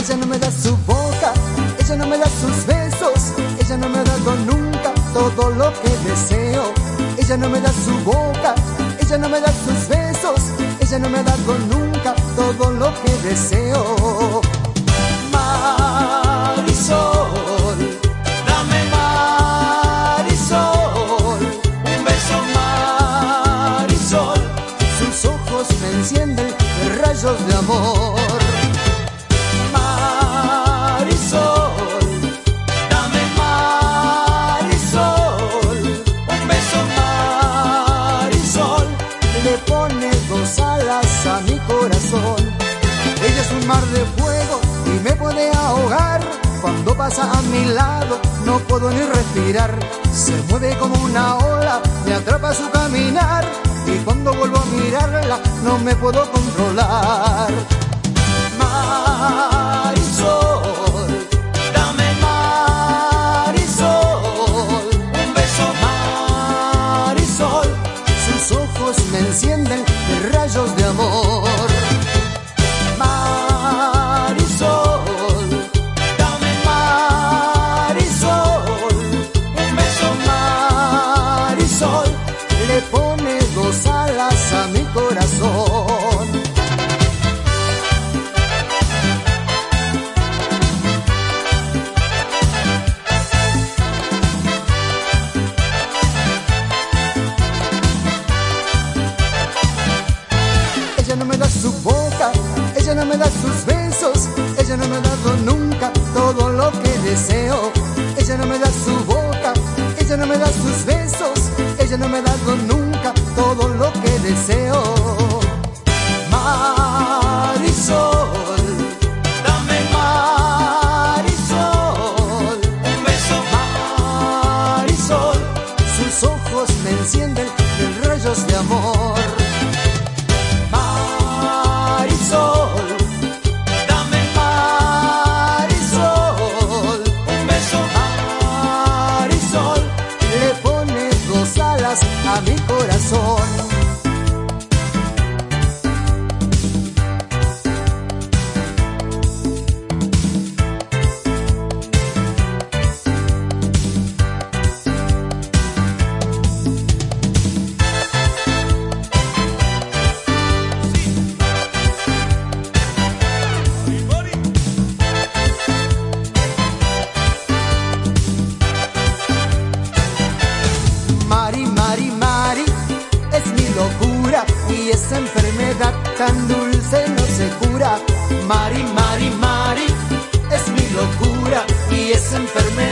ella no me da su boca, ella no me da sus besos, ella no me ha dado nunca todo lo que deseo. Ella no me da su boca, ella no me da sus besos, ella no me ha dado nunca todo lo que deseo. Marisol, dame Marisol, un beso Marisol, sus ojos me encienden rayos de amor. A mi corazón, ella es un mar de fuego y me puede ahogar. Cuando pasa a mi lado no puedo ni respirar. Se mueve como una ola, me atrapa su caminar, y cuando vuelvo a mirarla no me puedo controlar. Marisol, dame Marisol, un beso Marisol, sus ojos me encienden rayos de amor. Marisol, dame Marisol, un beso Marisol, le pone dos alas a mi corazón. Ella no me da su boca, ella no me da sus besos, ella no me ha dado nunca todo lo que deseo. Ella no me da su boca, ella no me da sus besos, ella no me ha dado nunca todo lo que deseo. Marisol, dame Marisol, un beso Marisol, sus ojos me encienden en rayos de amor. Marisol, dame Marisol, un beso Marisol, le pone dos alas a mi corazón. Y esa enfermedad tan dulce no se cura. Mari, Mari, Mari, es mi locura. Y esa enfermedad